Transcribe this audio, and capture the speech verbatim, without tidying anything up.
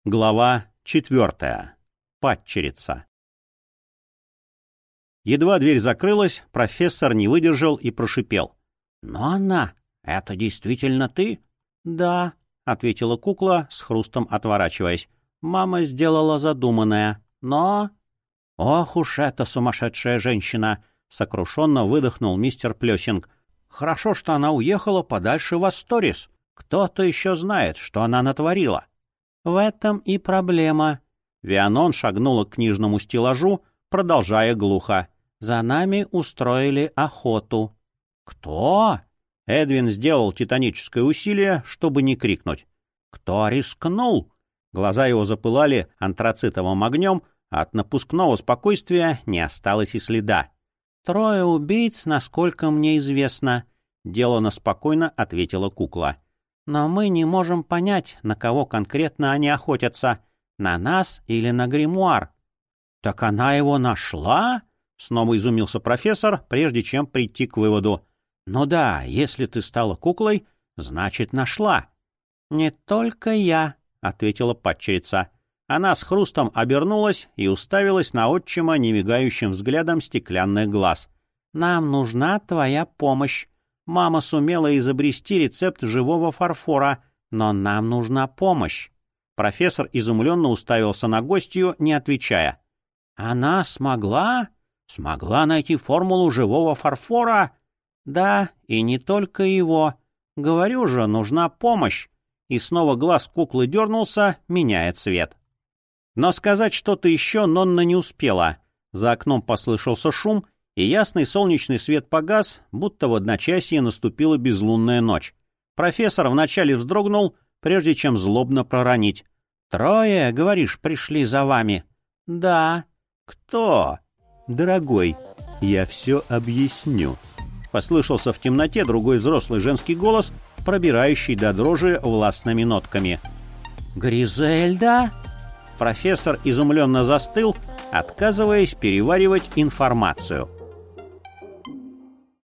Глава четвертая. Падчерица. Едва дверь закрылась, профессор не выдержал и прошипел. — Но она, это действительно ты? — Да, — ответила кукла, с хрустом отворачиваясь. Мама сделала задуманное, но... — Ох уж эта сумасшедшая женщина! — сокрушенно выдохнул мистер Плесинг. — Хорошо, что она уехала подальше в Асторис. Кто-то еще знает, что она натворила. — В этом и проблема. Вианон шагнула к книжному стеллажу, продолжая глухо. «За нами устроили охоту». «Кто?» Эдвин сделал титаническое усилие, чтобы не крикнуть. «Кто рискнул?» Глаза его запылали антрацитовым огнем, а от напускного спокойствия не осталось и следа. «Трое убийц, насколько мне известно», — делано спокойно ответила кукла. «Но мы не можем понять, на кого конкретно они охотятся, на нас или на гримуар». «Так она его нашла?» — снова изумился профессор, прежде чем прийти к выводу. «Ну да, если ты стала куклой, значит, нашла». «Не только я», — ответила падчерица. Она с хрустом обернулась и уставилась на отчима немигающим взглядом стеклянных глаз. «Нам нужна твоя помощь. Мама сумела изобрести рецепт живого фарфора, но нам нужна помощь». Профессор изумленно уставился на гостью, не отвечая. «Она смогла? Смогла найти формулу живого фарфора?» «Да, и не только его. Говорю же, нужна помощь». И снова глаз куклы дернулся, меняя цвет. Но сказать что-то еще Нонна не успела. За окном послышался шум, и ясный солнечный свет погас, будто в одночасье наступила безлунная ночь. Профессор вначале вздрогнул, прежде чем злобно проронить. «Трое, говоришь, пришли за вами?» «Да». «Кто?» «Дорогой, я все объясню». Послышался в темноте другой взрослый женский голос, пробирающий до дрожи властными нотками. «Гризельда?» Профессор изумленно застыл, отказываясь переваривать информацию.